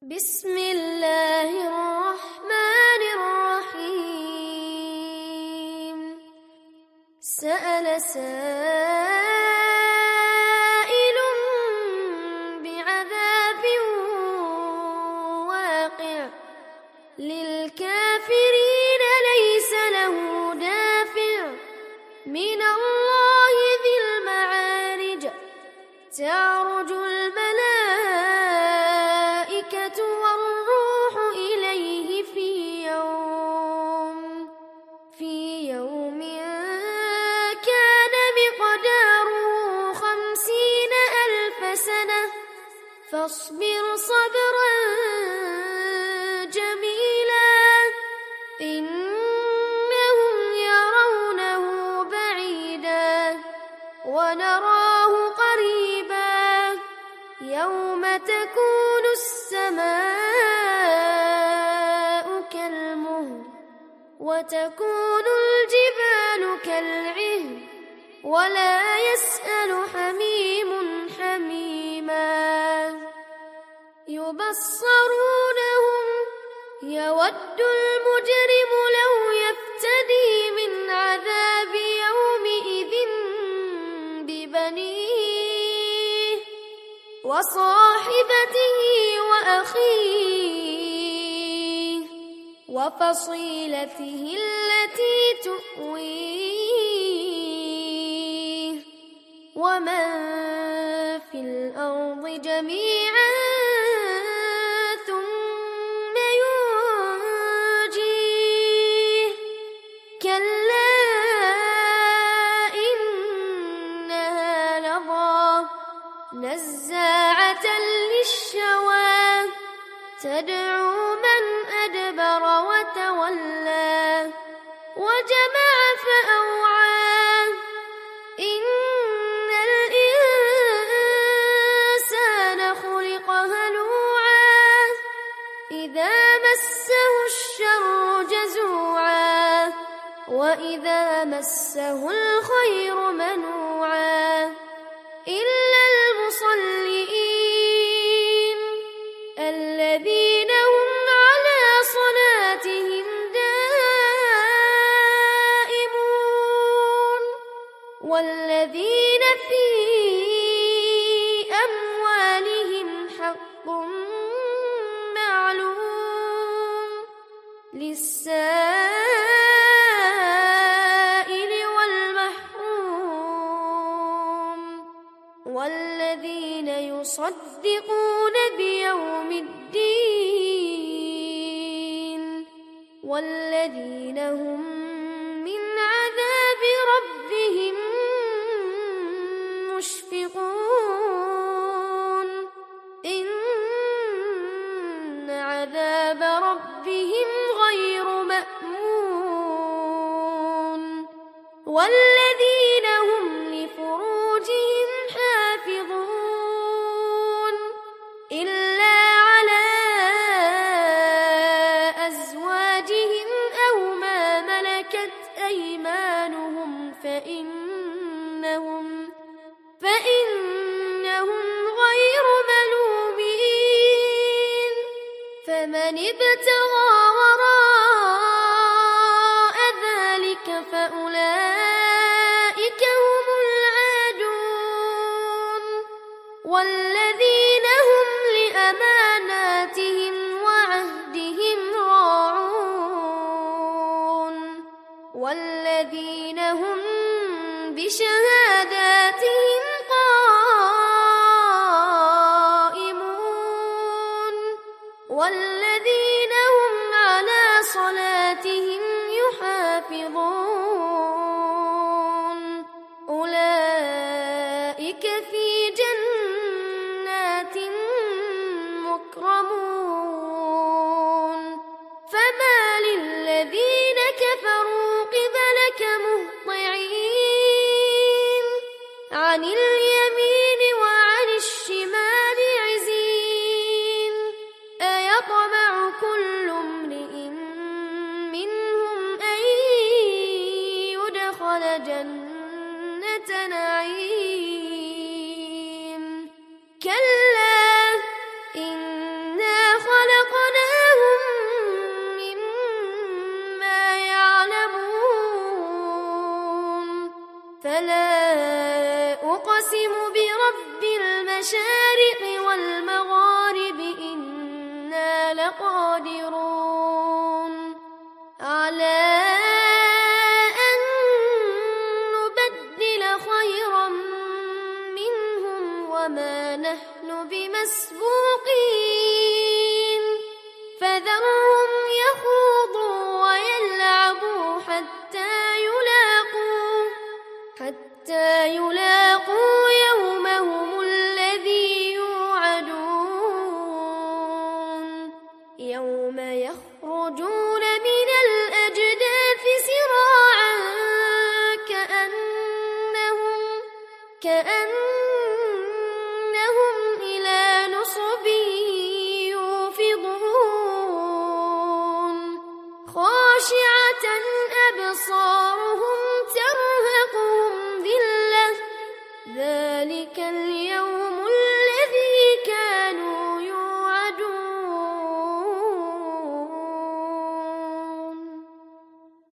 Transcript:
بسم الله الرحمن الرحيم. سأل سائل بعذاب واقع للكافرين ليس له دافع من الله ذي المعارج تعرج الملائكة والروح إليه في يوم كان مقداره 50,000 سنة فاصبر صبرا جميلا إنهم يرونه بعيدا ونراه قريبا يوم تكون السماء كالمهل وتكون الجبال كالعهن ولا يسأل حميم حميما يبصرونهم يود المجرم لو يفتدي من عذاب يومئذ ببنيه وصاحبته وأخيه وفصيلته التي تؤويه ومن في الأرض جميعا ثم ينجيه كلا إنها لظى نزاعة للشوى تدعو من أدبر وتولى وجمع فأوعى إن الإنسان خلق هلوعا إذا مسه الشر جزوعا وإذا مسه الخير منوعا إلا المصلين الذين هم على صلاتهم دائمون والذين في أموالهم حق معلوم للسائل والمحروم والذين يصدقون بيوم الدين والذين هم من عذاب ربهم مشفقون إن عذاب ربهم غير مأمون والذين هم لفروجهم حافظون إلا على أزواجهم أو ما ملكت أيمانهم فإنهم غير ملومين فمن ابتغى وراء ذلك فأولئك هم العادون والذين هم لأماناتهم وعهدهم راعون والذين هم بشهاداتهم قائمون والذين هم على صلاتهم يحافظون أولئك في جنات مكرمون فما للذين كفروا قبلك مهطعين عن اليمين وعن الشمال عزين أيطمع كل امرئ منهم أن يدخل جنة نعيم كلا إنها لقادرون على أن نبدل خيرا منهم وما نحن بمسبوقين فذرهم يخوضوا ويلعبوا حتى يلاقوا يومهم الذي يوعدون يوم يخرجون من الأجداث سراعا كأنهم إلى نصب يوفضون خاشعة أبصارهم ترهقهم ذلة ذلك اليوم